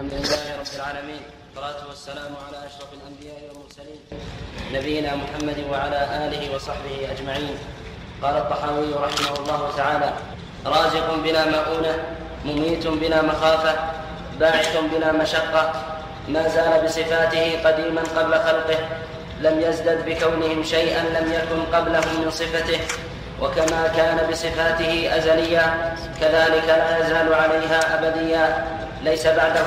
الحمد لله رب العالمين، والصلاة والسلام على أشرف الأنبياء والمرسلين نبينا محمد وعلى آله وصحبه أجمعين. قال الطحاوي رحمه الله تعالى: رازق بلا مؤونة، مميت بلا مخافة، باعث بلا مشقة، ما زال بصفاته قديما قبل خلقه، لم يزدد بكونهم شيئا لم يكن قبلهم من صفته، وكما كان بصفاته أزليا كذلك لا يزال عليها أبديا. ليس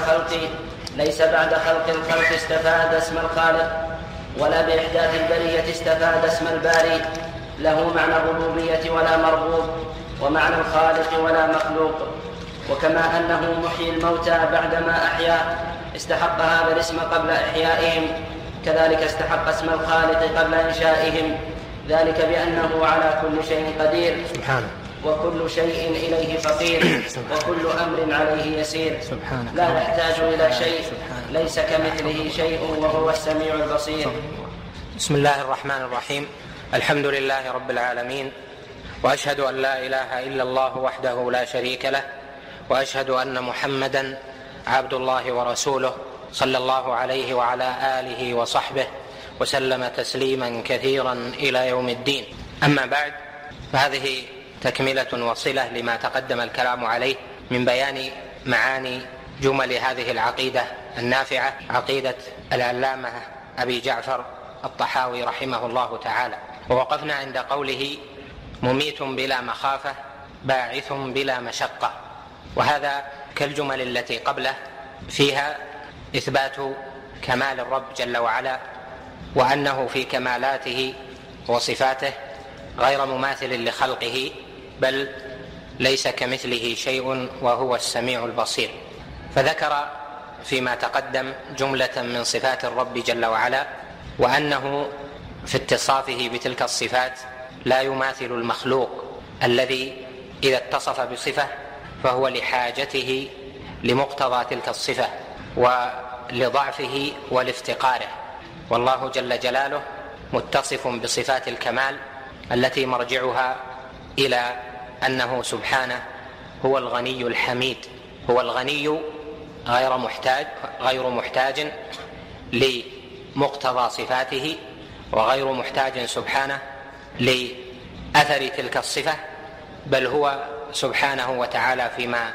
بعد خلق الخلق استفاد اسم الخالق، ولا بإحداث البرية استفاد اسم الباري. له معنى الربوبية ولا مربوب، ومعنى الخالق ولا مخلوق. وكما أنه محيي الموتى بعدما أحيا استحق هذا الاسم قبل إحيائهم، كذلك استحق اسم الخالق قبل إنشائهم، ذلك بأنه على كل شيء قدير سبحانه، وكل شيء إليه فقير، وكل أمر عليه يسير، لا يحتاج إلى شيء، ليس كمثله شيء وهو السميع البصير. بسم الله الرحمن الرحيم. الحمد لله رب العالمين، وأشهد أن لا إله إلا الله وحده لا شريك له، وأشهد أن محمدا عبد الله ورسوله، صلى الله عليه وعلى آله وصحبه وسلم تسليما كثيرا إلى يوم الدين. أما بعد، فهذه تكملة وصلة لما تقدم الكلام عليه من بيان معاني جمل هذه العقيدة النافعة، عقيدة العلامة أبي جعفر الطحاوي رحمه الله تعالى. ووقفنا عند قوله: مميت بلا مخافة، باعث بلا مشقة. وهذا كالجمل التي قبله، فيها إثبات كمال الرب جل وعلا، وأنه في كمالاته وصفاته غير مماثل لخلقه، بل ليس كمثله شيء وهو السميع البصير. فذكر فيما تقدم جملة من صفات الرب جل وعلا، وأنه في اتصافه بتلك الصفات لا يماثل المخلوق الذي إذا اتصف بصفة فهو لحاجته لمقتضى تلك الصفة ولضعفه ولافتقاره، والله جل جلاله متصف بصفات الكمال التي مرجعها إلى أنه سبحانه هو الغني الحميد. هو الغني غير محتاج لمقتضى صفاته، وغير محتاج سبحانه لأثر تلك الصفة، بل هو سبحانه وتعالى فيما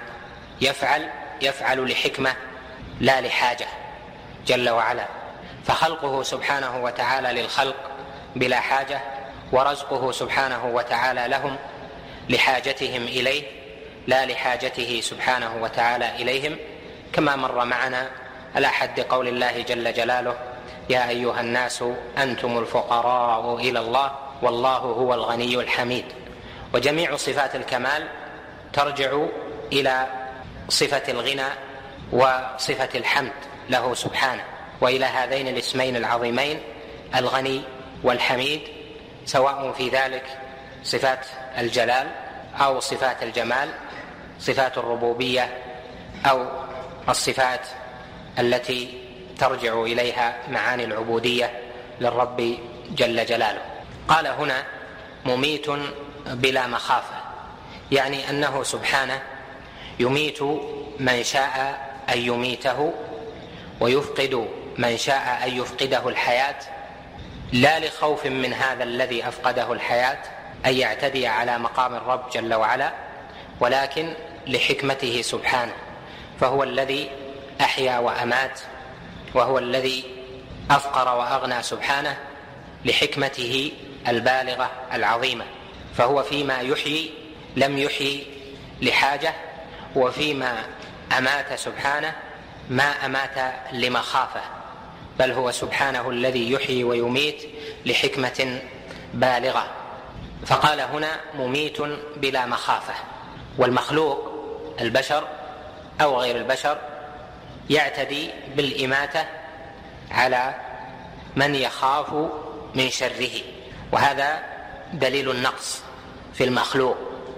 يفعل لحكمة لا لحاجة جل وعلا. فخلقه سبحانه وتعالى للخلق بلا حاجة، ورزقه سبحانه وتعالى لهم لحاجتهم إليه لا لحاجته سبحانه وتعالى إليهم، كما مر معنا على حد قول الله جل جلاله: يا أيها الناس أنتم الفقراء إلى الله والله هو الغني الحميد. وجميع صفات الكمال ترجع إلى صفة الغنى وصفة الحمد له سبحانه، وإلى هذين الاسمين العظيمين الغني والحميد، سواء في ذلك صفات الجلال أو صفات الجمال، صفات الربوبية أو الصفات التي ترجع إليها معاني العبودية للرب جل جلاله. قال هنا: مميت بلا مخافة، يعني أنه سبحانه يميت من شاء أن يميته، ويفقد من شاء أن يفقده الحياة، لا لخوف من هذا الذي أفقده الحياة أن يعتدي على مقام الرب جل وعلا، ولكن لحكمته سبحانه، فهو الذي أحيا وأمات، وهو الذي أفقر وأغنى سبحانه لحكمته البالغة العظيمة. فهو فيما يحيي لم يحيي لحاجة، وفيما أمات سبحانه ما أمات لمخافة، بل هو سبحانه الذي يحيي ويميت لحكمة بالغة. فقال هنا: مميت بلا مخافة. والمخلوق البشر أو غير البشر يعتدي بالإماتة على من يخاف من شره، وهذا دليل النقص في المخلوق،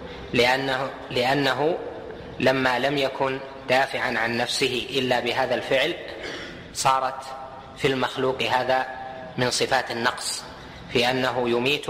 لأنه لما لم يكن دافعا عن نفسه إلا بهذا الفعل صارت في المخلوق هذا من صفات النقص، في أنه يميت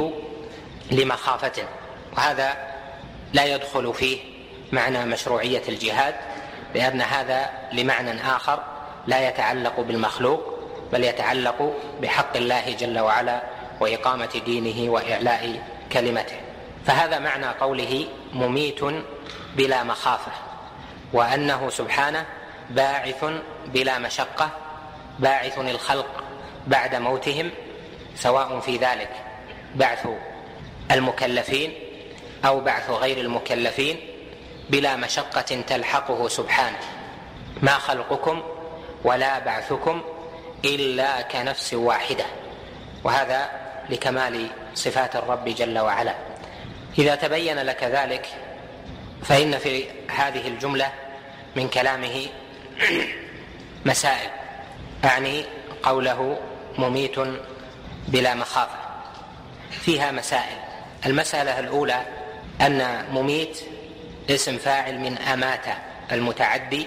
لمخافة. وهذا لا يدخل فيه معنى مشروعية الجهاد، لأن هذا لمعنى آخر لا يتعلق بالمخلوق بل يتعلق بحق الله جل وعلا وإقامة دينه وإعلاء كلمته. فهذا معنى قوله مميت بلا مخافة، وأنه سبحانه باعث بلا مشقة، باعث الخلق بعد موتهم، سواء في ذلك بعث المكلفين أو بعث غير المكلفين، بلا مشقة تلحقه سبحانه. ما خلقكم ولا بعثكم إلا كنفس واحدة، وهذا لكمال صفات الرب جل وعلا. إذا تبين لك ذلك فإن في هذه الجملة من كلامه مسائل، أعني قوله مميت بلا مخافة، فيها مسائل. المسألة الأولى أن مميت اسم فاعل من أمات المتعدي،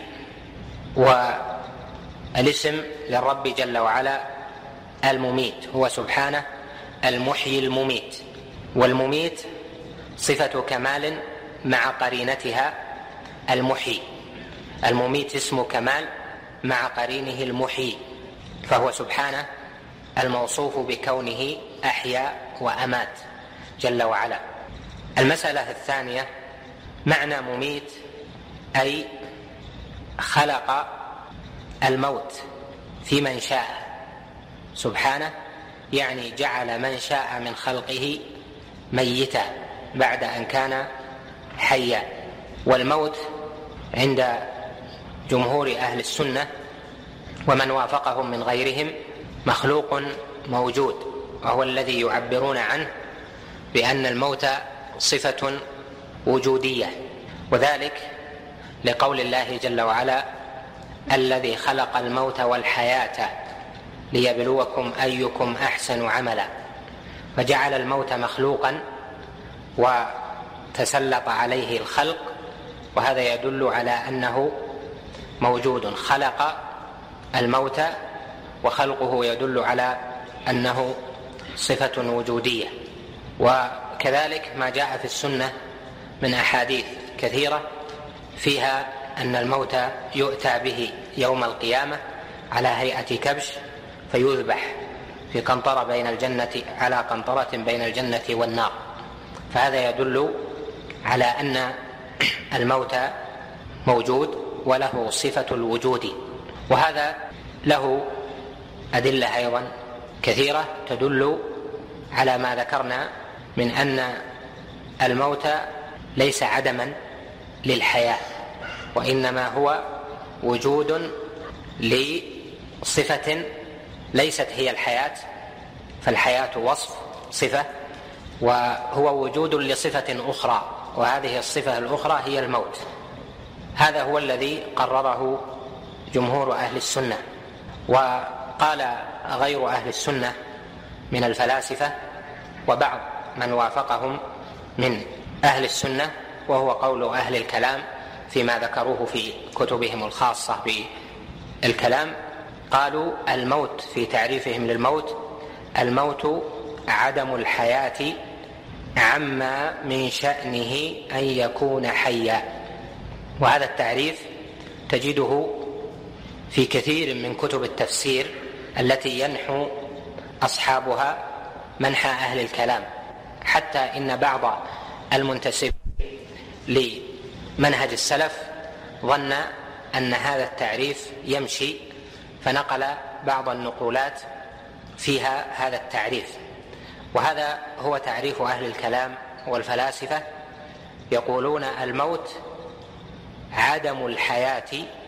والاسم للرب جل وعلا المميت هو سبحانه المحيي المميت، والمميت صفة كمال مع قرينتها المحيي. المميت اسم كمال مع قرينه المحيي، فهو سبحانه الموصوف بكونه أحيا وأمات جل وعلا. المسألة الثانية معنى مميت أي خلق الموت في من شاء سبحانه، يعني جعل من شاء من خلقه ميتا بعد أن كان حيا. والموت عند جمهور أهل السنة ومن وافقهم من غيرهم مخلوق موجود، وهو الذي يعبرون عنه بأن الموت صفة وجودية، وذلك لقول الله جل وعلا الذي خلق الموت والحياة ليبلوكم أيكم أحسن عملا، فجعل الموت مخلوقا وتسلط عليه الخلق، وهذا يدل على أنه موجود. خلق الموت وخلقه يدل على أنه صفة وجودية. وكذلك ما جاء في السنة من أحاديث كثيرة فيها أن الموت يؤتى به يوم القيامة على هيئة كبش فيذبح في قنطرة بين الجنة، على قنطرة بين الجنة والنار، فهذا يدل على أن الموت موجود وله صفة الوجود. وهذا له أدلة أيضا كثيرة تدل على ما ذكرنا من أن الموت ليس عدما للحياة، وإنما هو وجود لصفة ليست هي الحياة، فالحياة وصف صفة، وهو وجود لصفة أخرى، وهذه الصفة الأخرى هي الموت. هذا هو الذي قرره جمهور أهل السنة. وقال غير أهل السنة من الفلاسفة وبعض من وافقهم من أهل السنة، وهو قول أهل الكلام فيما ذكروه في كتبهم الخاصة بالكلام، قالوا الموت في تعريفهم للموت: الموت عدم الحياة عما من شأنه أن يكون حيا. وهذا التعريف تجده في كثير من كتب التفسير التي ينحو أصحابها منحى أهل الكلام، حتى إن بعض المنتسبين لمنهج السلف ظن أن هذا التعريف يمشي، فنقل بعض النقولات فيها هذا التعريف. وهذا هو تعريف أهل الكلام والفلاسفة، يقولون الموت عدم الحياة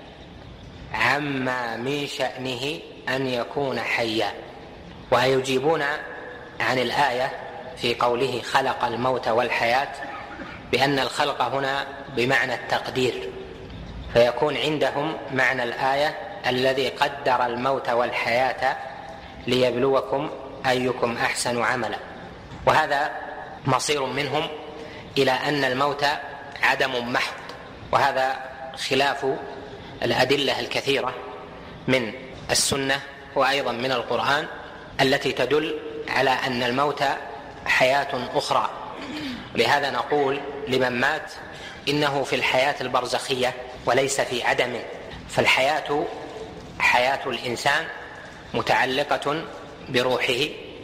عما من شأنه أن يكون حيا. ويجيبون عن الآية في قوله خلق الموت والحياة بأن الخلق هنا بمعنى التقدير، فيكون عندهم معنى الآية الذي قدر الموت والحياة ليبلوكم أيكم أحسن عملا. وهذا مصير منهم إلى أن الموت عدم محض، وهذا خلاف الأدلة الكثيرة من السنة وأيضا من القرآن التي تدل على أن الموت حياة أخرى. لهذا نقول لمن مات إنه في الحياة البرزخية وليس في عدم. فالحياة حياة الإنسان متعلقة بروحه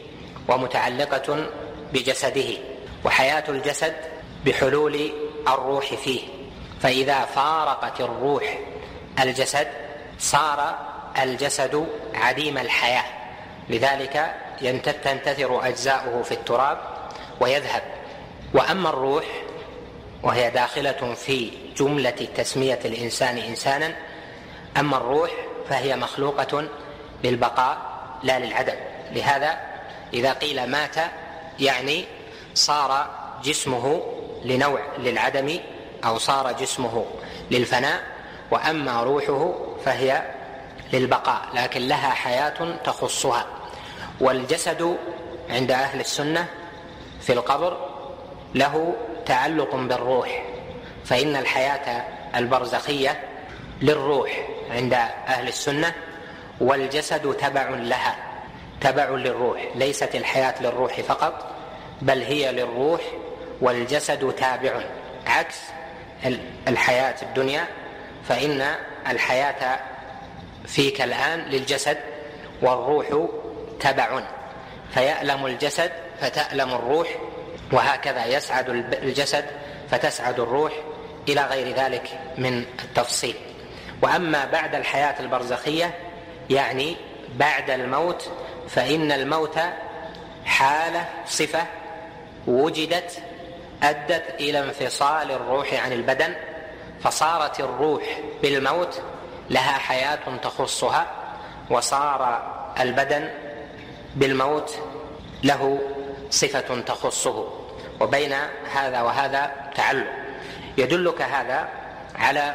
ومتعلقة بجسده، وحياة الجسد بحلول الروح فيه، فإذا فارقت الروح الجسد صار الجسد عديم الحياة، لذلك تنتثر أجزاؤه في التراب ويذهب. وأما الروح وهي داخلة في جملة تسمية الإنسان إنسانا، أما الروح فهي مخلوقة للبقاء لا للعدم. لهذا إذا قيل مات يعني صار جسمه لنوع للعدم أو صار جسمه للفناء، وأما روحه فهي للبقاء لكن لها حياة تخصها. والجسد عند أهل السنة في القبر له تعلق بالروح، فإن الحياة البرزخية للروح عند أهل السنة، والجسد تبع لها، تبع للروح، ليست الحياة للروح فقط بل هي للروح والجسد تابع، عكس الحياة الدنيا فإن الحياة فيك الآن للجسد والروح تبع، فيألم الجسد فتألم الروح، وهكذا يسعد الجسد فتسعد الروح إلى غير ذلك من التفصيل. وأما بعد الحياة البرزخية يعني بعد الموت، فإن الموت حالة صفة وجدت أدت إلى انفصال الروح عن البدن، فصارت الروح بالموت لها حياة تخصها، وصار البدن بالموت له صفة تخصه، وبين هذا وهذا تعلق. يدلك هذا على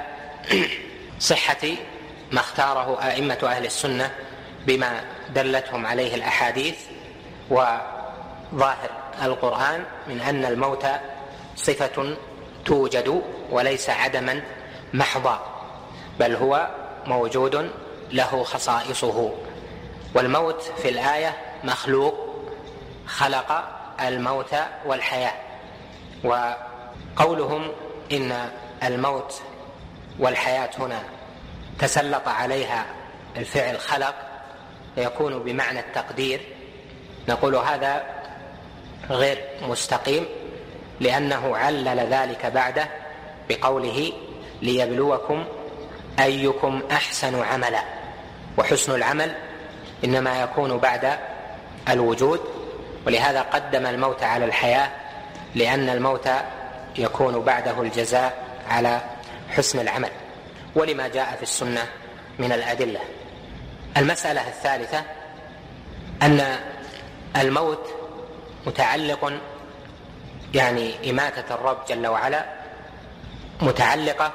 صحة ما اختاره أئمة أهل السنة بما دلتهم عليه الأحاديث وظاهر القرآن من أن الموت صفة توجد وليس عدما محضا، بل هو موجود له خصائصه. والموت في الآية مخلوق، خلق الموت والحياة. وقولهم إن الموت والحياة هنا تسلط عليها الفعل خلق يكون بمعنى التقدير، نقول هذا غير مستقيم، لأنه علل ذلك بعده بقوله ليبلوكم أيكم أحسن عملا، وحسن العمل إنما يكون بعد الوجود، ولهذا قدم الموت على الحياة، لأن الموت يكون بعده الجزاء على حسن العمل، ولما جاء في السنة من الأدلة. المسألة الثالثة أن الموت متعلق، يعني إماتة الرب جل وعلا متعلقة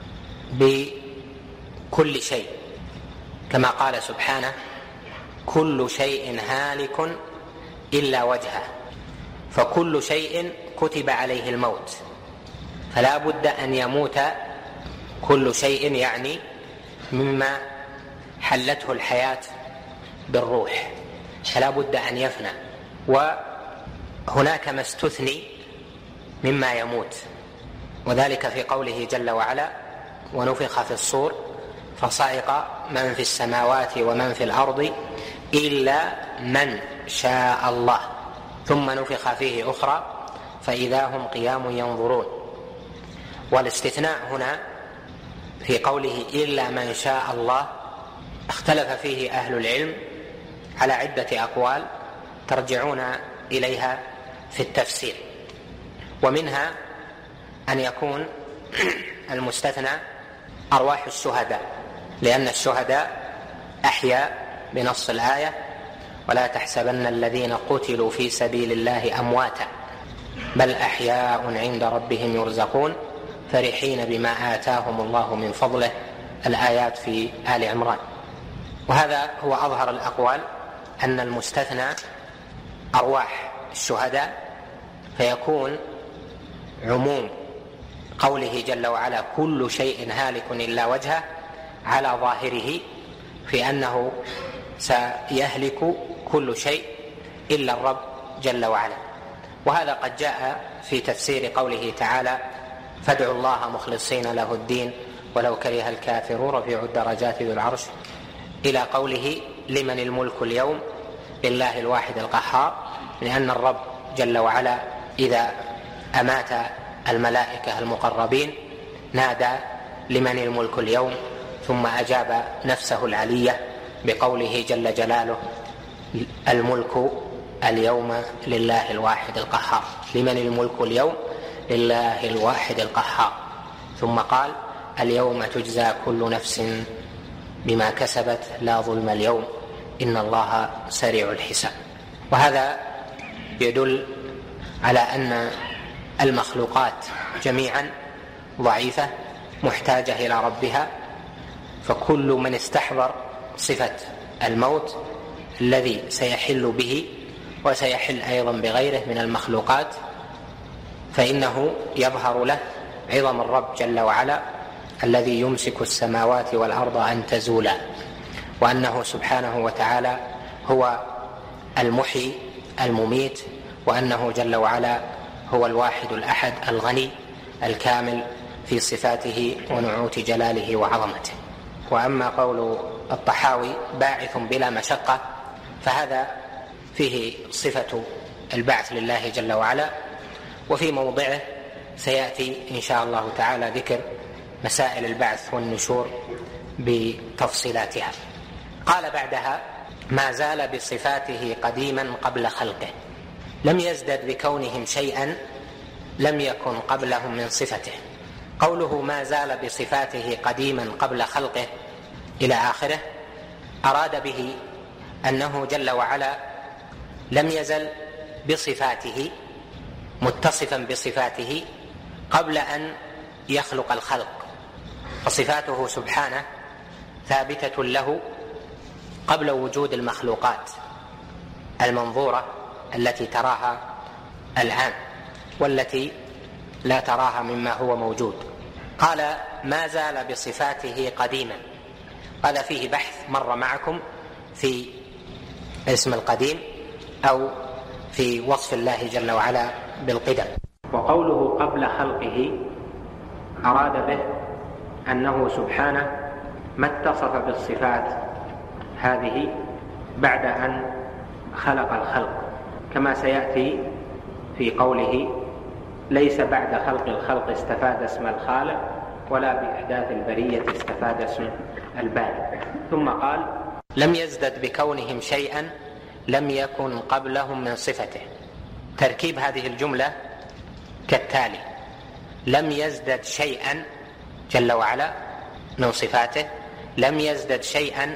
بكل شيء، كما قال سبحانه كل شيء هالك إلا وجهه، فكل شيء كتب عليه الموت، فلا بد أن يموت كل شيء، يعني مما حلته الحياة بالروح، فلا بد أن يفنى. وهناك ما استثني مما يموت، وذلك في قوله جل وعلا ونفخ في الصور فصعق من في السماوات ومن في الأرض إلا من شاء الله ثم نفخ فيه أخرى فإذا هم قيام ينظرون. والاستثناء هنا في قوله إلا من شاء الله اختلف فيه أهل العلم على عدة أقوال ترجعون إليها في التفسير، ومنها أن يكون المستثنى أرواح الشهداء، لأن الشهداء أحياء بنص الآية ولا تحسبن الذين قتلوا في سبيل الله أمواتا بل أحياء عند ربهم يرزقون فرحين بما آتاهم الله من فضله، الآيات في آل عمران. وهذا هو أظهر الأقوال أن المستثنى أرواح الشهداء، فيكون عموم قوله جل وعلا كل شيء هالك إلا وجهه على ظاهره في أنه سيهلك كل شيء إلا الرب جل وعلا. وهذا قد جاء في تفسير قوله تعالى فادعوا الله مخلصين له الدين ولو كره الكافرون رفيع الدرجات ذو العرش، إلى قوله لمن الملك اليوم لله الواحد القهار، لأن الرب جل وعلا إذا أمات الملائكة المقربين نادى لمن الملك اليوم، ثم أجاب نفسه العلية بقوله جل جلاله الملك اليوم لله الواحد القهار، لمن الملك اليوم لله الواحد القهار. ثم قال اليوم تجزى كل نفس بما كسبت لا ظلم اليوم إن الله سريع الحساب. وهذا يدل على أن المخلوقات جميعا ضعيفة محتاجة إلى ربها، فكل من استحضر صفة الموت الذي سيحل به وسيحل أيضا بغيره من المخلوقات فإنه يظهر له عظم الرب جل وعلا الذي يمسك السماوات والأرض أن تزولا، وأنه سبحانه وتعالى هو المحيي المميت، وأنه جل وعلا هو الواحد الأحد الغني الكامل في صفاته ونعوت جلاله وعظمته. وأما قول الطحاوي باعث بلا مشقة فهذا فيه صفة البعث لله جل وعلا، وفي موضعه سيأتي إن شاء الله تعالى ذكر مسائل البعث والنشور بتفصيلاتها. قال بعدها ما زال بصفاته قديما قبل خلقه، لم يزدد بكونهم شيئا لم يكن قبلهم من صفته. قوله ما زال بصفاته قديما قبل خلقه إلى آخره أراد به أنه جل وعلا لم يزل بصفاته متصفا بصفاته قبل أن يخلق الخلق، فصفاته سبحانه ثابتة له قبل وجود المخلوقات المنظورة التي تراها الآن والتي لا تراها مما هو موجود. قال ما زال بصفاته قديما، هذا فيه بحث مر معكم في اسم القديم أو في وصف الله جل وعلا بالقدم. وقوله قبل خلقه أراد به أنه سبحانه ما اتصف بالصفات هذه بعد أن خلق الخلق، كما سيأتي في قوله ليس بعد خلق الخلق استفاد اسم الخالق ولا بإحداث البرية استفاد اسم البارئ. ثم قال لم يزدد بكونهم شيئا لم يكن قبلهم من صفته. تركيب هذه الجملة كالتالي: لم يزدد شيئا جل وعلا من صفاته، لم يزدد شيئا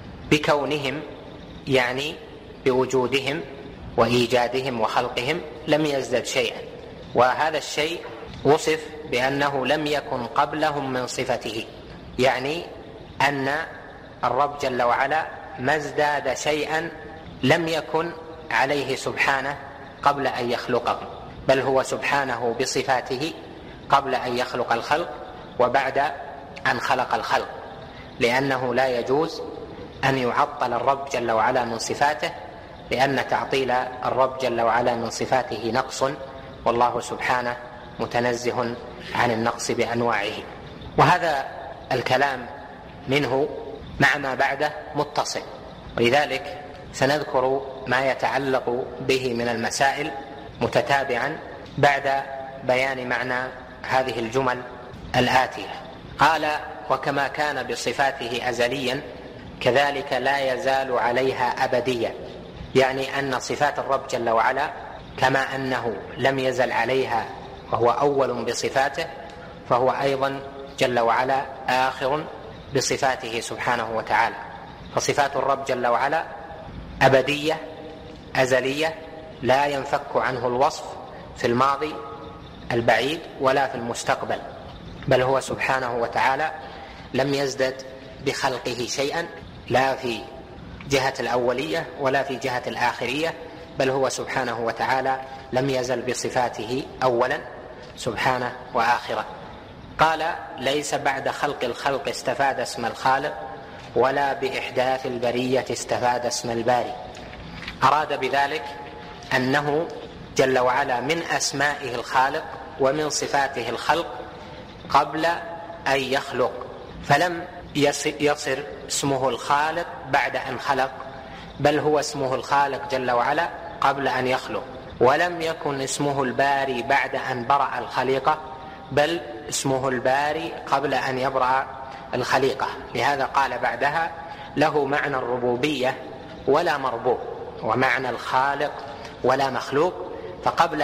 بكونهم يعني بوجودهم وإيجادهم وخلقهم، لم يزدد شيئا، وهذا الشيء وصف بأنه لم يكن قبلهم من صفته، يعني أن الرب جل وعلا ما ازداد شيئا لم يكن عليه سبحانه قبل أن يخلقه، بل هو سبحانه بصفاته قبل أن يخلق الخلق وبعد أن خلق الخلق، لأنه لا يجوز أن يعطل الرب جل وعلا من صفاته، لأن تعطيل الرب جل وعلا من صفاته نقص، والله سبحانه متنزه عن النقص بأنواعه. وهذا الكلام منه مع ما بعده متصل، ولذلك سنذكر ما يتعلق به من المسائل متتابعا بعد بيان معنى هذه الجمل الآتية. قال وكما كان بصفاته أزليا كذلك لا يزال عليها أبديا، يعني أن صفات الرب جل وعلا كما أنه لم يزل عليها وهو أول بصفاته، فهو أيضا جل وعلا آخر بصفاته سبحانه وتعالى. فصفات الرب جل وعلا أبدية أزلية لا ينفك عنه الوصف في الماضي البعيد ولا في المستقبل، بل هو سبحانه وتعالى لم يزدد بخلقه شيئا لا في جهة الأولية ولا في جهة الآخرية، بل هو سبحانه وتعالى لم يزل بصفاته أولا سبحانه وآخرا. قال ليس بعد خلق الخلق استفاد اسم الخالق ولا بإحداث البرية استفاد اسم الباري. أراد بذلك أنه جل وعلا من أسمائه الخالق ومن صفاته الخلق قبل أن يخلق، فلم يصر اسمه الخالق بعد أن خلق، بل هو اسمه الخالق جل وعلا قبل أن يخلق. ولم يكن اسمه الباري بعد أن برأ الخليقة، بل اسمه الباري قبل أن يبرأ الخليقة. لهذا قال بعدها: له معنى الربوبية ولا مربوب، ومعنى الخالق ولا مخلوق. فقبل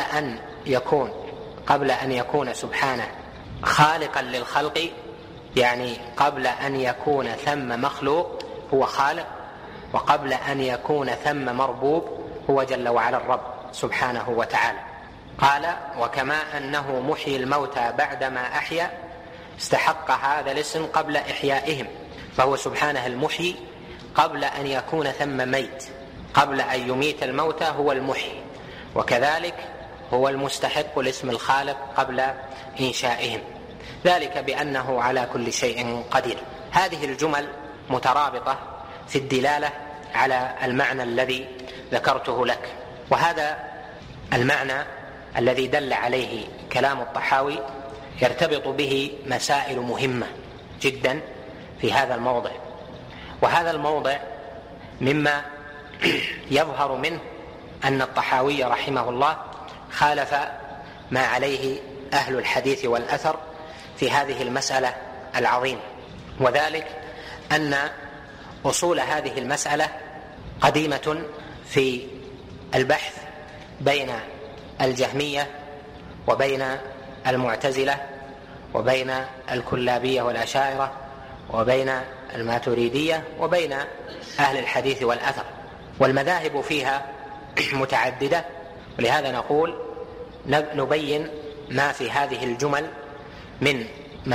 أن يكون سبحانه خالقا للخلق، يعني قبل أن يكون ثم مخلوق هو خالق، وقبل أن يكون ثم مربوب هو جل وعلا الرب سبحانه وتعالى. قال: وكما أنه محيي الموتى بعدما أحيا، استحق هذا الاسم قبل إحيائهم، فهو سبحانه المحيي قبل أن يكون ثم ميت، قبل أن يميت الموتى هو المحيي، وكذلك هو المستحق لاسم الخالق قبل إنشائهم، ذلك بأنه على كل شيء قدير. هذه الجمل مترابطة في الدلالة على المعنى الذي ذكرته لك، وهذا المعنى الذي دل عليه كلام الطحاوي يرتبط به مسائل مهمة جدا في هذا الموضع. وهذا الموضع مما يظهر منه أن الطحاوي رحمه الله خالف ما عليه أهل الحديث والأثر في هذه المسألة العظيمة، وذلك أن أصول هذه المسألة قديمة في البحث بين الجهمية وبين المعتزلة وبين الكلابية والأشاعرة وبين الماتريدية وبين أهل الحديث والأثر، والمذاهب فيها متعددة. ولهذا نقول نبين ما في هذه الجمل من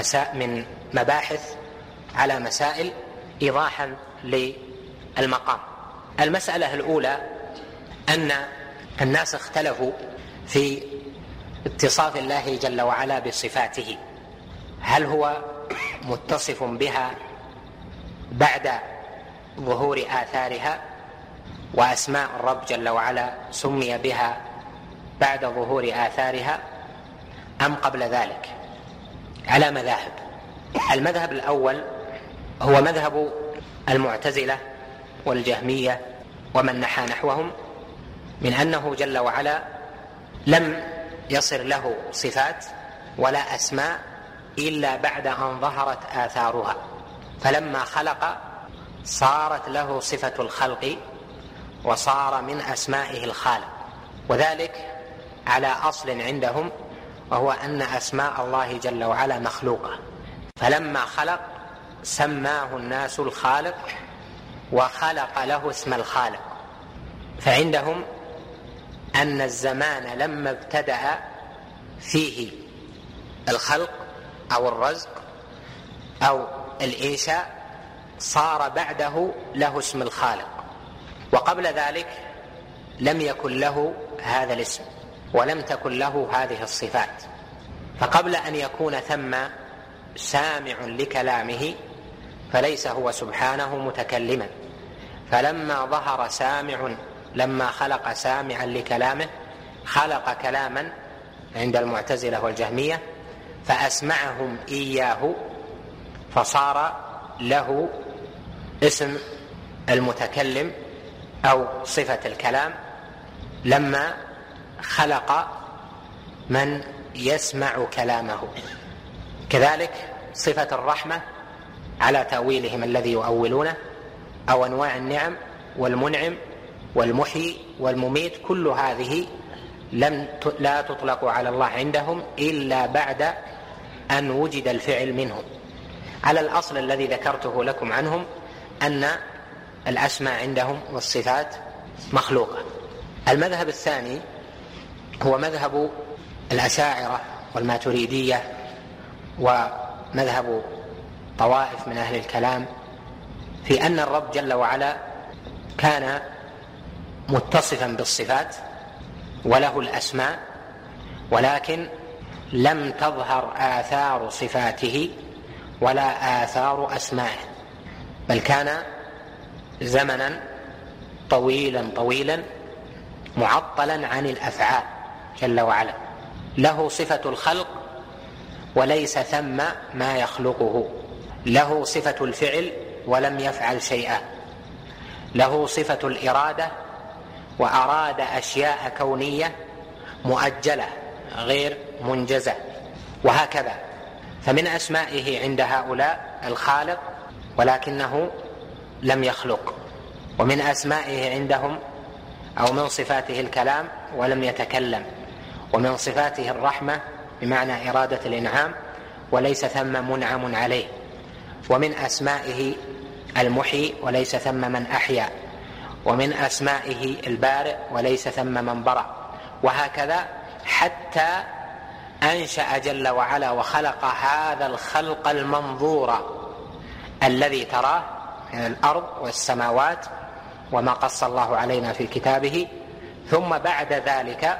مباحث على مسائل إيضاحا للمقام. المسألة الأولى أن الناس اختلفوا في اتصاف الله جل وعلا بصفاته، هل هو متصف بها بعد ظهور آثارها، وأسماء الرب جل وعلا سمي بها بعد ظهور آثارها، أم قبل ذلك؟ على مذاهب. المذهب الأول هو مذهب المعتزلة والجهمية ومن نحى نحوهم، من أنه جل وعلا لم يصر له صفات ولا أسماء إلا بعد أن ظهرت آثارها، فلما خلق صارت له صفة الخلق وصار من أسمائه الخالق، وذلك على أصل عندهم، وهو أن أسماء الله جل وعلا مخلوقة، فلما خلق سماه الناس الخالق وخلق له اسم الخالق. فعندهم أن الزمان لما ابتدأ فيه الخلق أو الرزق أو الإنشاء صار بعده له اسم الخالق، وقبل ذلك لم يكن له هذا الاسم ولم تكن له هذه الصفات. فقبل أن يكون ثم سامع لكلامه فليس هو سبحانه متكلما، فلما ظهر سامع، لما خلق سامعا لكلامه خلق كلاما عند المعتزلة والجهمية فأسمعهم إياه، فصار له اسم المتكلم أو صفة الكلام لما خلق من يسمع كلامه. كذلك صفة الرحمة على تأويلهم الذي يؤولونه، أو أنواع النعم والمنعم والمحيي والمميت، كل هذه لا تطلق على الله عندهم إلا بعد أن وجد الفعل منهم، على الأصل الذي ذكرته لكم عنهم أن الأسماء عندهم والصفات مخلوقة. المذهب الثاني هو مذهب الأشاعرة والماتريدية ومذهب طوائف من أهل الكلام، في أن الرب جل وعلا كان متصفا بالصفات وله الأسماء، ولكن لم تظهر آثار صفاته ولا آثار أسمائه، بل كان زمنا طويلا معطلا عن الأفعال جل وعلا. له صفة الخلق وليس ثم ما يخلقه. له صفة الفعل ولم يفعل شيئا، له صفة الإرادة وأراد أشياء كونية مؤجلة غير منجزة، وهكذا. فمن أسمائه عند هؤلاء الخالق ولكنه لم يخلق، ومن أسمائه عندهم أو من صفاته الكلام ولم يتكلم، ومن صفاته الرحمة بمعنى إرادة الإنعام وليس ثم منعم عليه، ومن أسمائه المحيي وليس ثم من أحيا، ومن أسمائه البارئ وليس ثم من برأ، وهكذا حتى أنشأ جل وعلا وخلق هذا الخلق المنظور الذي تراه من الأرض والسماوات وما قص الله علينا في كتابه. ثم بعد ذلك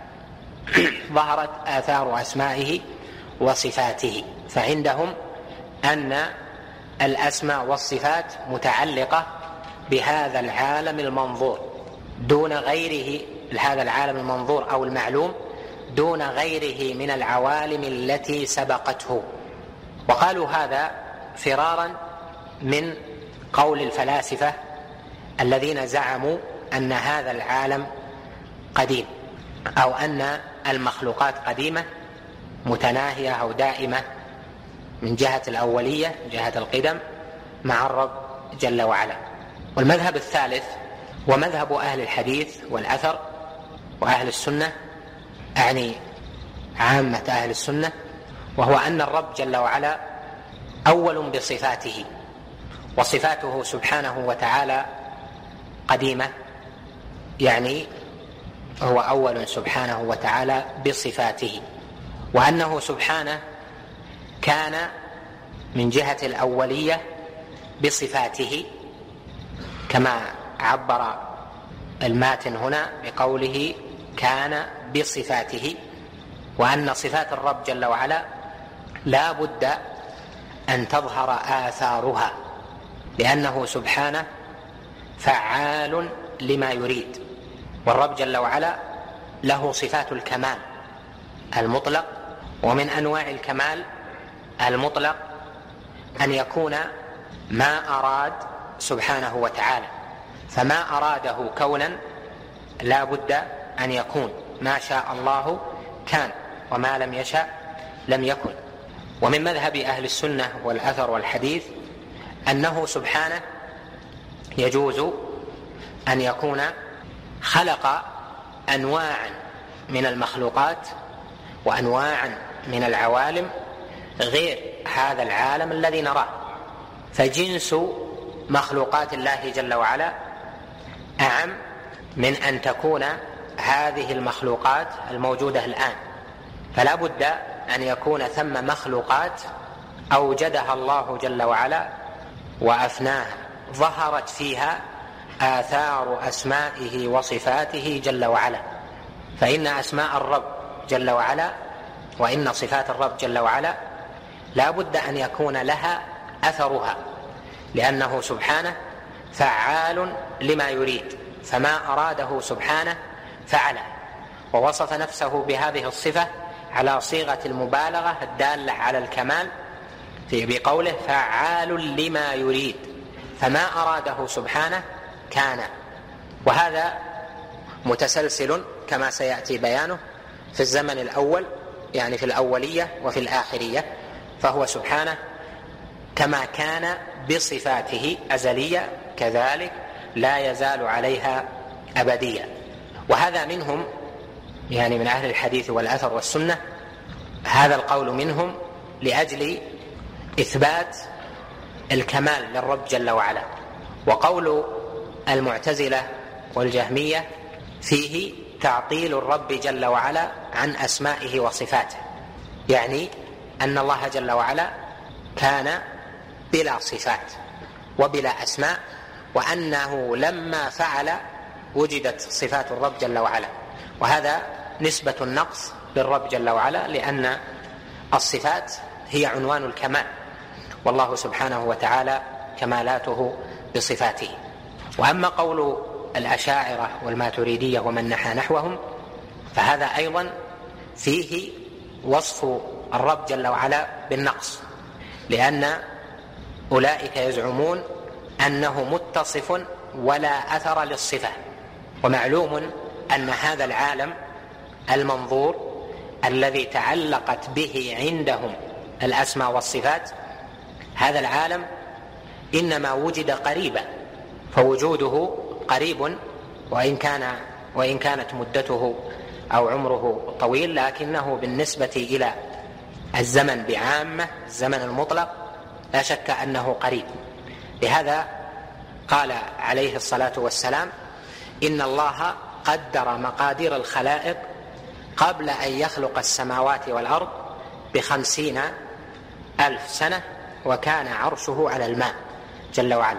ظهرت آثار أسمائه وصفاته. فعندهم أن الأسماء والصفات متعلقة بهذا العالم المنظور دون غيره، هذا العالم المنظور أو المعلوم دون غيره من العوالم التي سبقته. وقالوا هذا فرارا من قول الفلاسفة الذين زعموا أن هذا العالم قديم، أو أن المخلوقات قديمة متناهية أو دائمة من جهة الأولية، جهة القدم مع الرب جل وعلا. والمذهب الثالث ومذهب أهل الحديث والأثر وأهل السنة، أعني عامة أهل السنة، وهو أن الرب جل وعلا أول بصفاته، وصفاته سبحانه وتعالى قديمة، يعني هو أول سبحانه وتعالى بصفاته، وأنه سبحانه كان من جهة الأولية بصفاته كما عبر الماتن هنا بقوله كان بصفاته، وأن صفات الرب جل وعلا لا بد أن تظهر آثارها، لأنه سبحانه فعال لما يريد. والرب جل وعلا له صفات الكمال المطلق، ومن أنواع الكمال المطلق أن يكون ما أراد سبحانه وتعالى، فما أراده كونا لا بد أن يكون، ما شاء الله كان وما لم يشاء لم يكن. ومن مذهب أهل السنة والأثر والحديث أنه سبحانه يجوز أن يكون خلق أنواعا من المخلوقات وأنواعا من العوالم غير هذا العالم الذي نراه، فجنس مخلوقات الله جل وعلا أعم من أن تكون هذه المخلوقات الموجودة الآن. فلا بد أن يكون ثم مخلوقات أوجدها الله جل وعلا وأفناها، ظهرت فيها آثار أسمائه وصفاته جل وعلا. فإن أسماء الرب جل وعلا وإن صفات الرب جل وعلا لا بد أن يكون لها أثرها، لأنه سبحانه فعال لما يريد، فما أراده سبحانه فعله، ووصف نفسه بهذه الصفة على صيغة المبالغة الدالة على الكمال بقوله فعال لما يريد، فما أراده سبحانه كان. وهذا متسلسل كما سيأتي بيانه في الزمن الأول، يعني في الأولية وفي الآخرية، فهو سبحانه كما كان بصفاته أزلية كذلك لا يزال عليها أبدية. وهذا منهم، يعني من أهل الحديث والأثر والسنة، هذا القول منهم لأجل إثبات الكمال للرب جل وعلا. وقول المعتزلة والجهمية فيه تعطيل الرب جل وعلا عن أسمائه وصفاته، يعني أن الله جل وعلا كان بلا صفات وبلا أسماء، وأنه لما فعل وجدت صفات الرب جل وعلا، وهذا نسبة النقص للرب جل وعلا، لأن الصفات هي عنوان الكمال، والله سبحانه وتعالى كمالاته بصفاته. وأما قول الأشاعرة والماتريدية ومن نحى نحوهم فهذا أيضا فيه وصف الرب جل وعلا بالنقص، لأن أولئك يزعمون أنه متصف ولا أثر للصفة. ومعلوم أن هذا العالم المنظور الذي تعلقت به عندهم الأسماء والصفات، هذا العالم إنما وجد قريبا، فوجوده قريب وإن كانت مدته أو عمره طويل، لكنه بالنسبة إلى الزمن بعامة، الزمن المطلق، لا شك أنه قريب. لهذا قال عليه الصلاة والسلام: إن الله قدر مقادير الخلائق قبل أن يخلق السماوات والأرض ب50,000 سنة، وكان عرشه على الماء جل وعلا.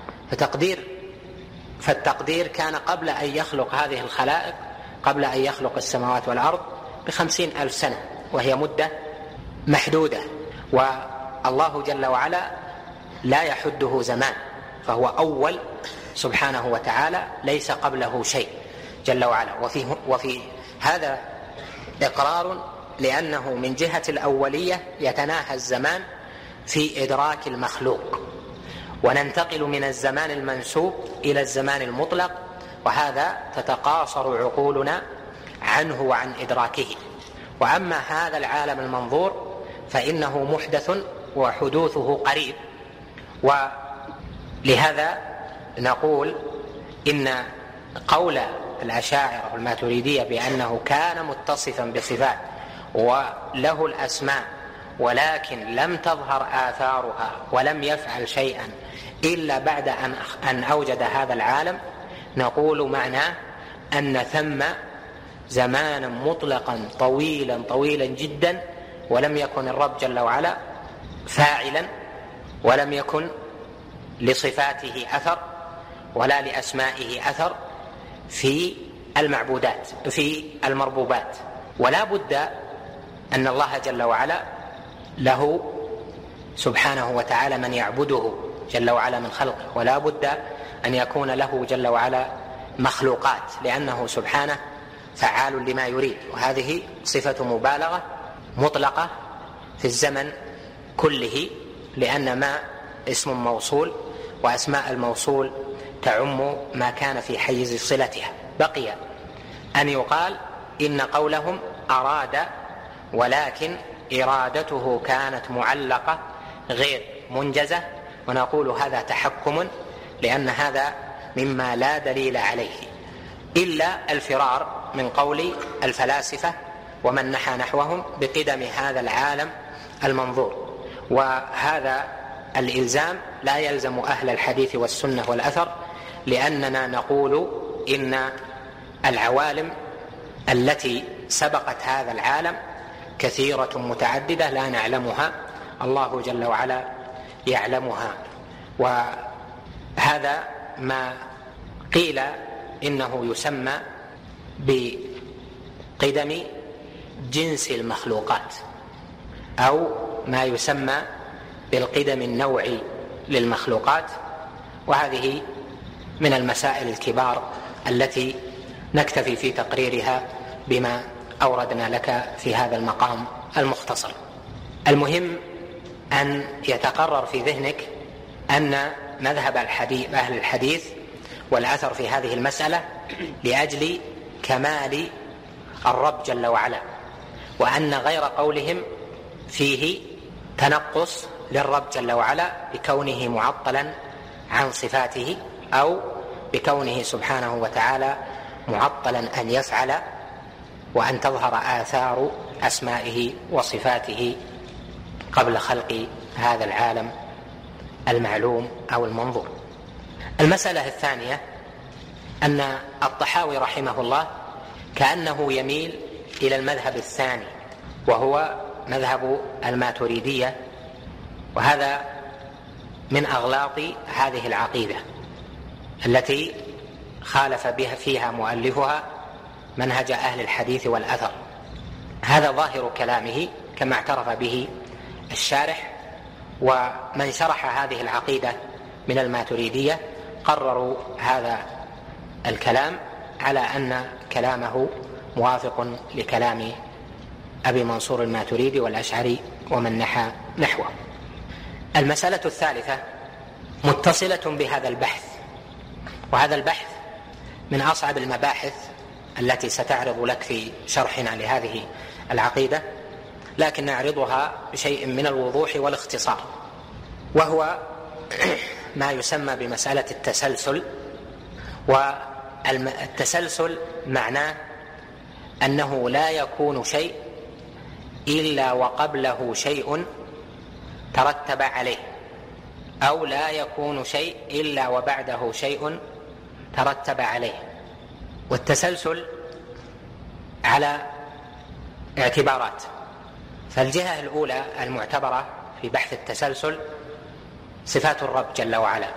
فالتقدير كان قبل أن يخلق هذه الخلائق، قبل أن يخلق السماوات والأرض ب50,000 سنة، وهي مدة محدودة. والله جل وعلا لا يحده زمان، فهو أول سبحانه وتعالى، ليس قبله شيء جل وعلا. وفي هذا إقرار، لأنه من جهة الأولية يتناهى الزمان في إدراك المخلوق، وننتقل من الزمان المنسوب إلى الزمان المطلق، وهذا تتقاصر عقولنا عنه وعن إدراكه. وأما هذا العالم المنظور فإنه محدث وحدوثه قريب. ولهذا نقول إن قول الأشاعرة والماتريدية بأنه كان متصفا بصفات وله الأسماء ولكن لم تظهر آثارها ولم يفعل شيئا إلا بعد أن أوجد هذا العالم، نقول معناه أن ثم زمانا مطلقا طويلا جدا، ولم يكن الرب جل وعلا فاعلا، ولم يكن لصفاته أثر ولا لأسمائه أثر في المعبودات، في المربوبات. ولا بد أن الله جل وعلا له سبحانه وتعالى من يعبده جل وعلا من خلقه، ولا بد أن يكون له جل وعلا مخلوقات، لأنه سبحانه فعال لما يريد. وهذه صفة مبالغة مطلقة في الزمن كله، لأن ما اسم موصول، وأسماء الموصول تعم ما كان في حيز صلتها. بقي أن يقال إن قولهم أراد، ولكن إرادته كانت معلقة غير منجزة، ونقول هذا تحكم، لأن هذا مما لا دليل عليه، إلا الفرار من قول الفلاسفة ومن نحى نحوهم بقدم هذا العالم المنظور. وهذا الإلزام لا يلزم أهل الحديث والسنة والأثر، لأننا نقول إن العوالم التي سبقت هذا العالم كثيرة متعددة لا نعلمها، الله جل وعلا يعلمها. وهذا ما قيل إنه يسمى بقدم جنس المخلوقات، أو ما يسمى بالقدم النوعي للمخلوقات. وهذه من المسائل الكبار التي نكتفي في تقريرها بما أوردنا لك في هذا المقام المختصر. المهم أن يتقرر في ذهنك أن مذهب أهل الحديث والأثر في هذه المسألة لأجل كمال الرب جل وعلا، وأن غير قولهم فيه تنقص للرب جل وعلا بكونه معطلا عن صفاته، أو بكونه سبحانه وتعالى معطلا أن يفعل وأن تظهر آثار أسمائه وصفاته قبل خلق هذا العالم المعلوم أو المنظور. المسألة الثانية أن الطحاوي رحمه الله كأنه يميل إلى المذهب الثاني، وهو مذهب الماتريدية، وهذا من أغلاط هذه العقيدة التي خالف بها فيها مؤلفها منهج أهل الحديث والأثر. هذا ظاهر كلامه كما اعترف به الشارح، ومن شرح هذه العقيدة من الماتريدية قرروا هذا الكلام على أن كلامه موافق لكلام أبي منصور الماتريدي والأشعري ومن نحى نحوه. المسألة الثالثة متصلة بهذا البحث، وهذا البحث من أصعب المباحث التي ستعرض لك في شرحنا لهذه العقيدة، لكن نعرضها بشيء من الوضوح والاختصار، وهو ما يسمى بمسألة التسلسل. والتسلسل معناه أنه لا يكون شيء إلا وقبله شيء ترتب عليه، أو لا يكون شيء إلا وبعده شيء ترتب عليه. والتسلسل على اعتبارات، فالجهة الأولى المعتبرة في بحث التسلسل صفات الرب جل وعلا.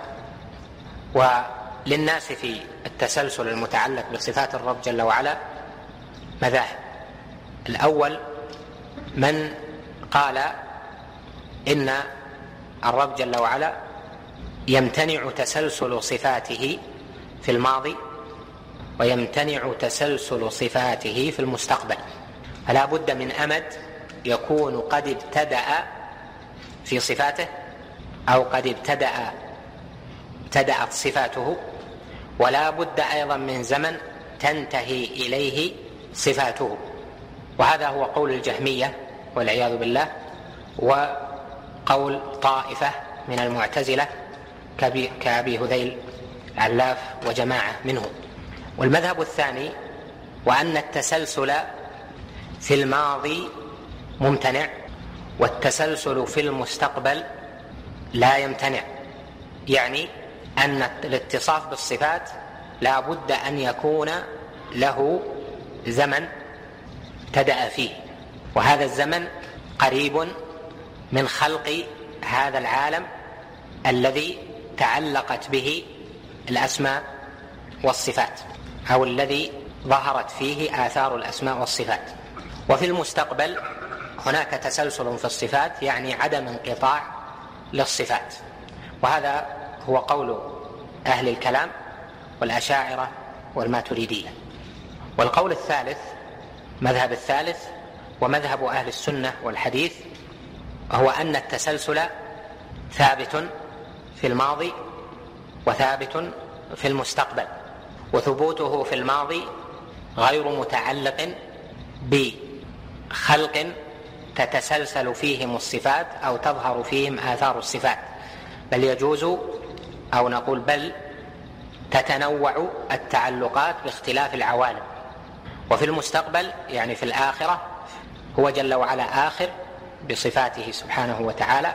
وللناس في التسلسل المتعلق بصفات الرب جل وعلا مذاهب. الأول من قال إن الرب جل وعلا يمتنع تسلسل صفاته في الماضي ويمتنع تسلسل صفاته في المستقبل، فلا بد من أمد يكون قد ابتدأ في صفاته أو قد ابتدأت صفاته، ولا بد أيضا من زمن تنتهي إليه صفاته. وهذا هو قول الجهمية والعياذ بالله، وقول طائفة من المعتزلة كأبي هذيل علاف وجماعة منهم. والمذهب الثاني وأن التسلسل في الماضي ممتنع والتسلسل في المستقبل لا يمتنع، يعني أن الاتصاف بالصفات لا بد أن يكون له زمن ابتدأ فيه، وهذا الزمن قريب من خلق هذا العالم الذي تعلقت به الأسماء والصفات، أو الذي ظهرت فيه آثار الأسماء والصفات. وفي المستقبل هناك تسلسل في الصفات، يعني عدم انقطاع للصفات، وهذا هو قول أهل الكلام والأشاعرة والماتريدية. والقول الثالث، مذهب الثالث ومذهب أهل السنة والحديث، هو أن التسلسل ثابت في الماضي وثابت في المستقبل، وثبوته في الماضي غير متعلق بخلق تتسلسل فيهم الصفات أو تظهر فيهم آثار الصفات، بل يجوز أو نقول بل تتنوع التعلقات باختلاف العوالم. وفي المستقبل يعني في الآخرة هو جل وعلا آخر بصفاته سبحانه وتعالى،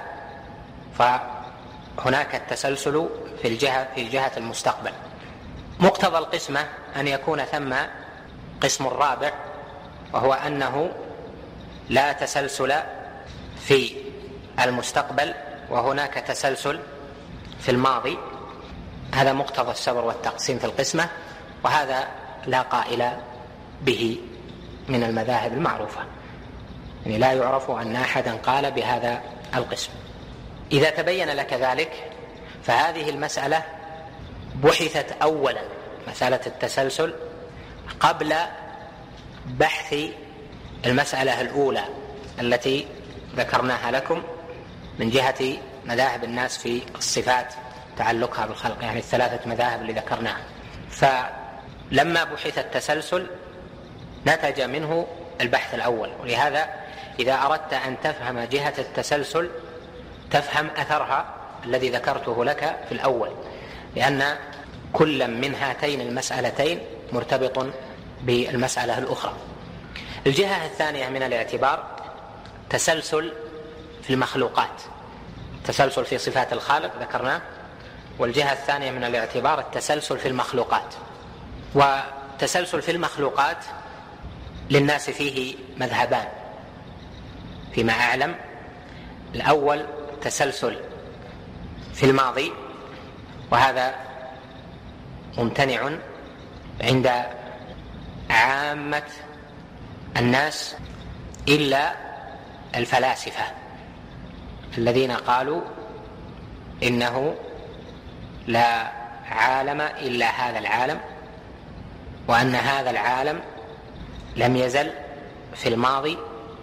فهناك التسلسل في جهة المستقبل. مقتضى القسمة أن يكون ثم قسم رابع، وهو أنه لا تسلسل في المستقبل وهناك تسلسل في الماضي. هذا مقتضى السبر والتقسيم في القسمة، وهذا لا قائل به من المذاهب المعروفة، يعني لا يعرف أن أحدا قال بهذا القسم. إذا تبين لك ذلك فهذه المسألة بحثت أولا، مسألة التسلسل، قبل بحث المسألة الأولى التي ذكرناها لكم من جهة مذاهب الناس في الصفات تعلقها بالخلق، يعني الثلاثة مذاهب اللي ذكرناها. فلما بحث التسلسل نتج منه البحث الأول، ولهذا إذا أردت أن تفهم جهة التسلسل تفهم أثرها الذي ذكرته لك في الأول، لأن كل من هاتين المسألتين مرتبط بالمسألة الأخرى. الجهة الثانية من الاعتبار تسلسل في المخلوقات، تسلسل في صفات الخالق ذكرناه، والجهة الثانية من الاعتبار التسلسل في المخلوقات. وتسلسل في المخلوقات للناس فيه مذهبان فيما أعلم. الأول تسلسل في الماضي، وهذا ممتنع عند عامة الناس إلا الفلاسفة الذين قالوا إنه لا عالم إلا هذا العالم، وأن هذا العالم لم يزل في الماضي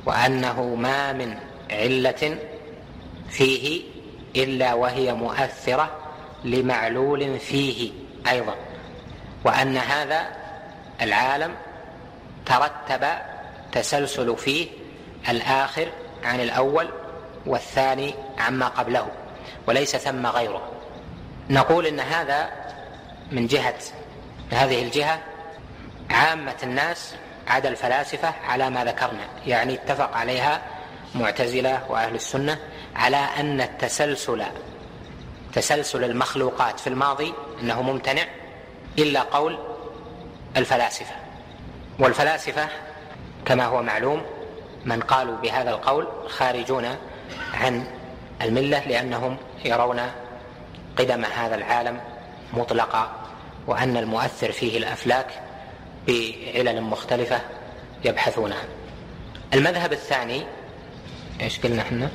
وأنه ما من علة فيه إلا وهي مؤثرة لمعلول فيه أيضا، وأن هذا العالم ترتب تسلسل فيه الآخر عن الأول والثاني عما قبله وليس ثم غيره. نقول إن هذا من جهة هذه الجهة عامة الناس عدا الفلاسفة على ما ذكرنا، يعني اتفق عليها معتزلة وأهل السنة على أن تسلسل المخلوقات في الماضي أنه ممتنع إلا قول الفلاسفة. والفلاسفة كما هو معلوم من قالوا بهذا القول خارجون عن الملة، لأنهم يرون قدم هذا العالم مطلقا، وأن المؤثر فيه الأفلاك بعلل مختلفة يبحثونها. المذهب الثاني ايش قلنا احنا؟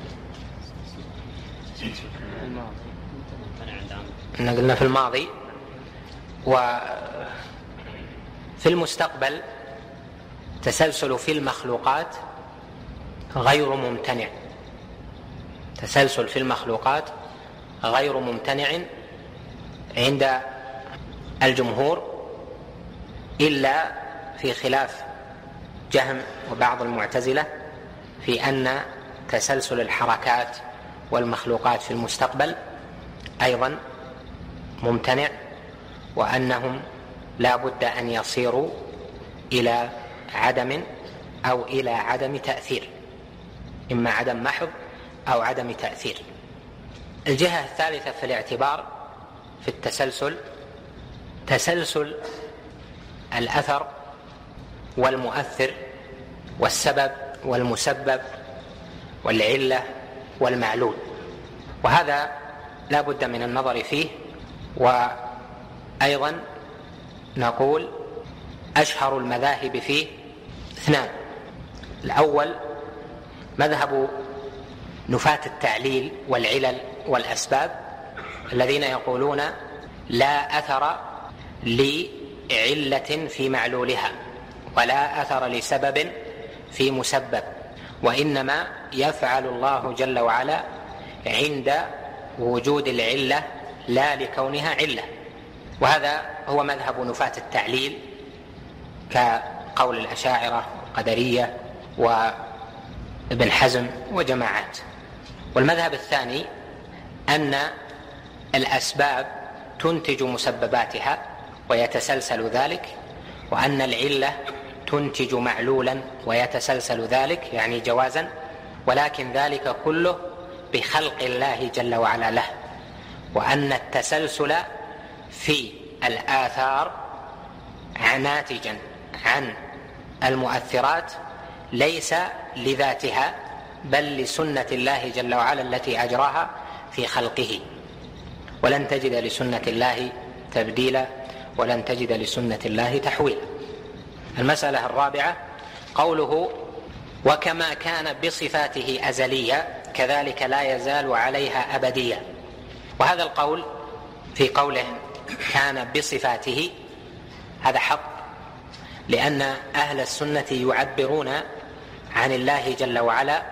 قلنا في الماضي. وفي المستقبل تسلسل في المخلوقات غير ممتنع، تسلسل في المخلوقات غير ممتنع عند الجمهور، إلا في خلاف جهم وبعض المعتزلة في أن تسلسل الحركات والمخلوقات في المستقبل أيضا ممتنع، وأنهم لا بد أن يصيروا إلى عدم أو إلى عدم تأثير، إما عدم محض أو عدم تأثير. الجهة الثالثة في الاعتبار في التسلسل تسلسل الأثر والمؤثر والسبب والمسبب والعلة والمعلول، وهذا لا بد من النظر فيه. وأيضا نقول أشهر المذاهب فيه اثنان: الأول مذهب نفاة التعليل والعلل والأسباب، الذين يقولون لا أثر لعلة في معلولها ولا أثر لسبب في مسبب، وإنما يفعل الله جل وعلا عند وجود العلة لا لكونها علة. وهذا هو مذهب نفاة التعليل كقول الأشاعرة والقدرية وابن حزم وجماعات. والمذهب الثاني أن الأسباب تنتج مسبباتها ويتسلسل ذلك، وأن العلة تنتج معلولا ويتسلسل ذلك يعني جوازا، ولكن ذلك كله بخلق الله جل وعلا له، وأن التسلسل في الآثار ناتجا عن المؤثرات ليس لذاتها بل لسنة الله جل وعلا التي أجراها في خلقه، ولن تجد لسنة الله تبديلا ولن تجد لسنة الله تحويلا. المسألة الرابعة قوله وكما كان بصفاته أزليا كذلك لا يزال عليها أبديا. وهذا القول في قوله كان بصفاته هذا حق، لأن أهل السنة يعبرون عن الله جل وعلا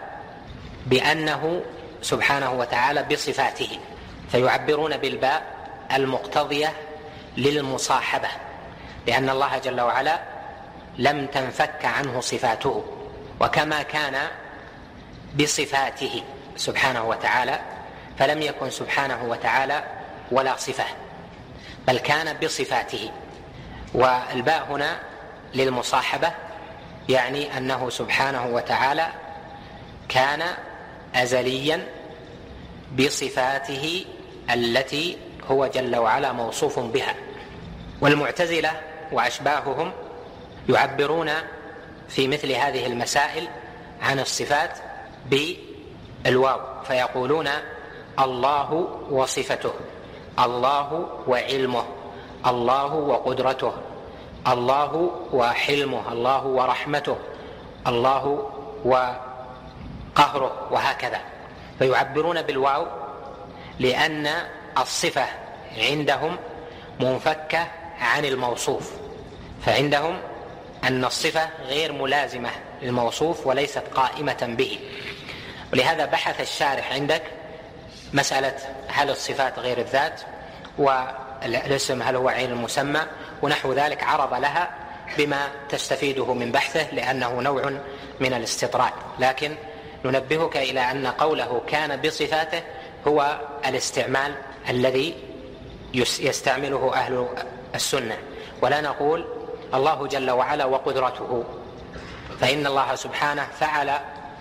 بأنه سبحانه وتعالى بصفاته، فيعبرون بالباء المقتضية للمصاحبة، لأن الله جل وعلا لم تنفك عنه صفاته. وكما كان بصفاته سبحانه وتعالى فلم يكن سبحانه وتعالى ولا صفة، بل كان بصفاته. والباء هنا للمصاحبة، يعني أنه سبحانه وتعالى كان أزليا بصفاته التي هو جل وعلا موصوف بها. والمعتزلة وأشباههم يعبرون في مثل هذه المسائل عن الصفات بالواو، فيقولون الله وصفته، الله وعلمه، الله وقدرته، الله وحلمه، الله ورحمته، الله وقهره، وهكذا. فيعبرون بالواو لأن الصفة عندهم منفكة عن الموصوف، فعندهم أن الصفة غير ملازمة للموصوف وليست قائمة به. ولهذا بحث الشارح عندك مسألة هل الصفات غير الذات، والاسم هل هو عين المسمى ونحو ذلك، عرض لها بما تستفيده من بحثه لأنه نوع من الاستطراد. لكن ننبهك إلى أن قوله كان بصفاته هو الاستعمال الذي يستعمله أهل السنة، ولا نقول الله جل وعلا وقدرته، فإن الله سبحانه فعل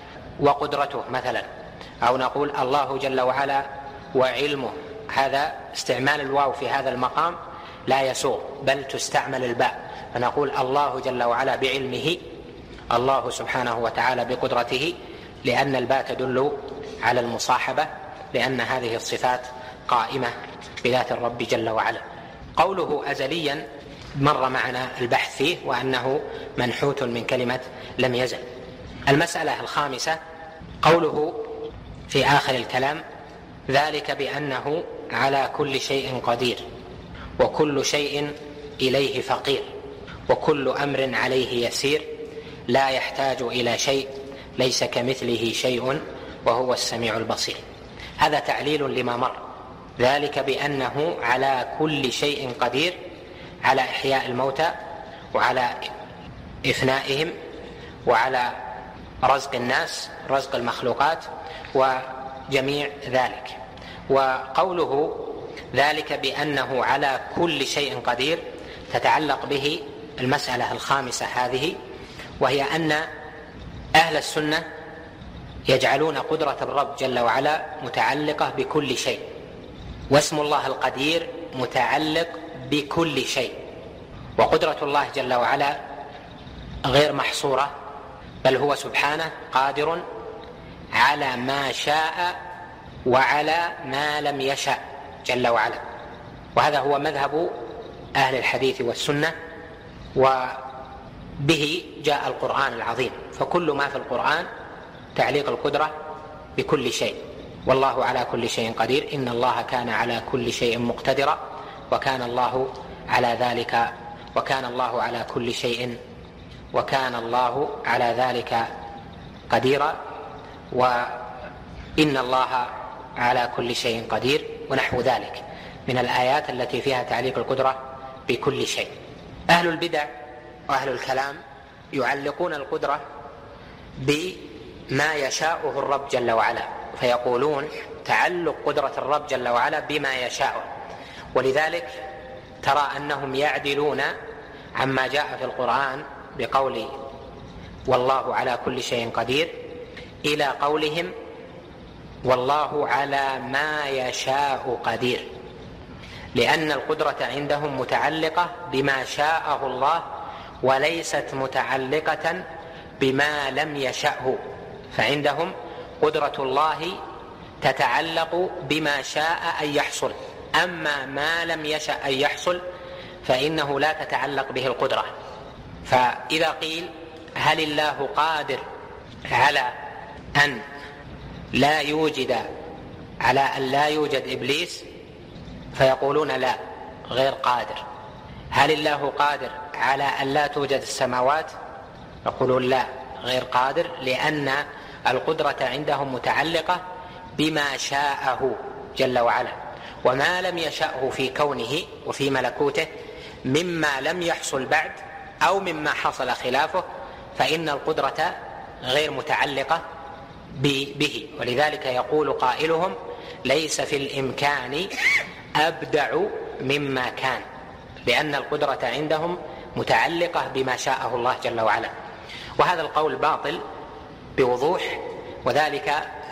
وقدرته مثلا، أو نقول الله جل وعلا وعلمه. هذا استعمال الواو في هذا المقام لا يسوغ، بل تستعمل الباء، فنقول الله جل وعلا بعلمه، الله سبحانه وتعالى بقدرته، لأن الباء تدل على المصاحبة، لأن هذه الصفات قائمة بذات الرب جل وعلا. قوله أزليا مر معنا البحث فيه، وأنه منحوت من كلمة لم يزل. المسألة الخامسة قوله في آخر الكلام ذلك بأنه على كل شيء قدير وكل شيء إليه فقير وكل أمر عليه يسير لا يحتاج إلى شيء ليس كمثله شيء وهو السميع البصير. هذا تعليل لما مر، ذلك بأنه على كل شيء قدير، على إحياء الموتى وعلى إفنائهم وعلى رزق الناس، رزق المخلوقات وجميع ذلك. وقوله ذلك بأنه على كل شيء قدير تتعلق به المسألة الخامسة هذه، وهي أن أهل السنة يجعلون قدرة الرب جل وعلا متعلقة بكل شيء، واسم الله القدير متعلق بكل شيء، وقدرة الله جل وعلا غير محصورة، بل هو سبحانه قادر على ما شاء وعلى ما لم يشاء جل وعلا. وهذا هو مذهب أهل الحديث والسنة، وبه جاء القرآن العظيم، فكل ما في القرآن تعليق القدرة بكل شيء. والله على كل شيء قدير، إن الله كان على كل شيء مقتدرا، وكان الله على ذلك، وكان الله على كل شيء، وكان الله على ذلك قديرا، وإن الله على كل شيء قدير، ونحو ذلك من الآيات التي فيها تعليق القدرة بكل شيء. أهل البدع وأهل الكلام يعلقون القدرة بما يشاءه الرب جل وعلا، فيقولون تعلق قدرة الرب جل وعلا بما يشاءه، ولذلك ترى أنهم يعدلون عما جاء في القرآن بقول والله على كل شيء قدير إلى قولهم والله على ما يشاء قدير، لأن القدرة عندهم متعلقة بما شاءه الله وليست متعلقة بما لم يشأه، فعندهم قدرة الله تتعلق بما شاء أن يحصل، أما ما لم يشأ أن يحصل فإنه لا تتعلق به القدرة. فإذا قيل هل الله قادر على أن لا يوجد، على أن لا يوجد إبليس، فيقولون لا، غير قادر. هل الله قادر على أن لا توجد السماوات؟ يقولون لا، غير قادر، لأن القدرة عندهم متعلقة بما شاءه جل وعلا، وما لم يشأه في كونه وفي ملكوته مما لم يحصل بعد أو مما حصل خلافه، فإن القدرة غير متعلقة به. ولذلك يقول قائلهم ليس في الإمكان أبدع مما كان، لأن القدرة عندهم متعلقة بما شاءه الله جل وعلا. وهذا القول باطل بوضوح، وذلك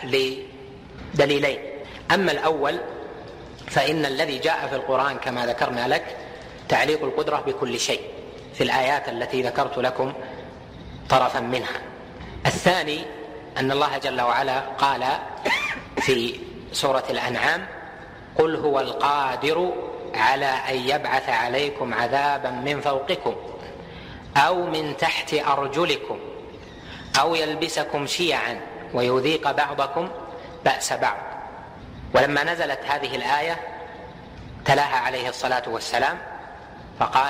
لدليلين. أما الأول فإن الذي جاء في القرآن كما ذكرنا لك تعليق القدرة بكل شيء في الآيات التي ذكرت لكم طرفا منها. الثاني أن الله جل وعلا قال في سورة الأنعام قل هو القادر على أن يبعث عليكم عذابا من فوقكم أو من تحت أرجلكم أو يلبسكم شيعا ويذيق بعضكم بأس بعض. ولما نزلت هذه الآية تلاها عليه الصلاة والسلام فقال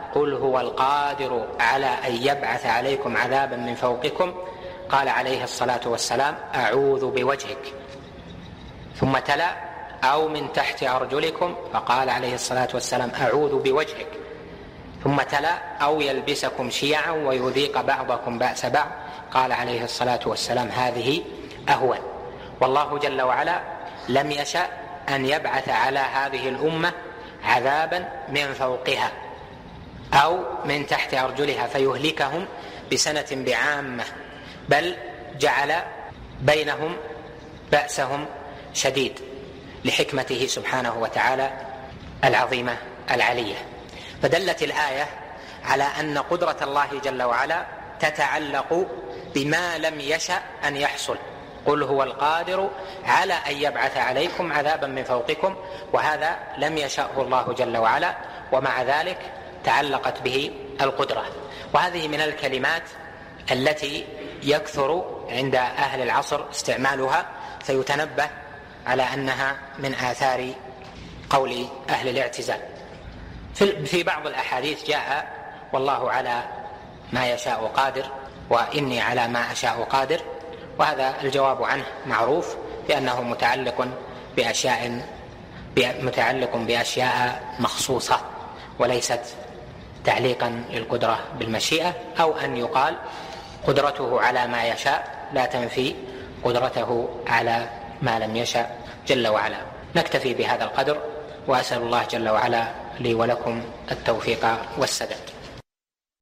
قل هو القادر على أن يبعث عليكم عذابا من فوقكم، قال عليه الصلاة والسلام: أعوذ بوجهك. ثم تلا: أو من تحت أرجلكم، فقال عليه الصلاة والسلام: أعوذ بوجهك. ثم تلا: أو يلبسكم شيعا ويذيق بعضكم بأس بعض، قال عليه الصلاة والسلام: هذه أهون. والله جل وعلا لم يشأ أن يبعث على هذه الأمة عذابا من فوقها أو من تحت أرجلها فيهلكهم بسنة بعامة، بل جعل بينهم بأسهم شديد لحكمته سبحانه وتعالى العظيمة العلية. فدلت الآية على أن قدرة الله جل وعلا تتعلق بما لم يشأ أن يحصل. قل هو القادر على أن يبعث عليكم عذابا من فوقكم، وهذا لم يشأه الله جل وعلا، ومع ذلك تعلقت به القدرة. وهذه من الكلمات التي يكثر عند أهل العصر استعمالها، فيتنبه على أنها من آثار قول أهل الاعتزال. في بعض الأحاديث جاء: والله على ما يشاء قادر، وإني على ما أشاء قادر. وهذا الجواب عنه معروف، بأنه متعلق بأشياء مخصوصة، وليست تعليقا للقدرة بالمشيئة، أو أن يقال قدرته على ما يشاء لا تنفي قدرته على ما لم يشاء جل وعلا. نكتفي بهذا القدر، وأسأل الله جل وعلا لي ولكم التوفيق والسداد.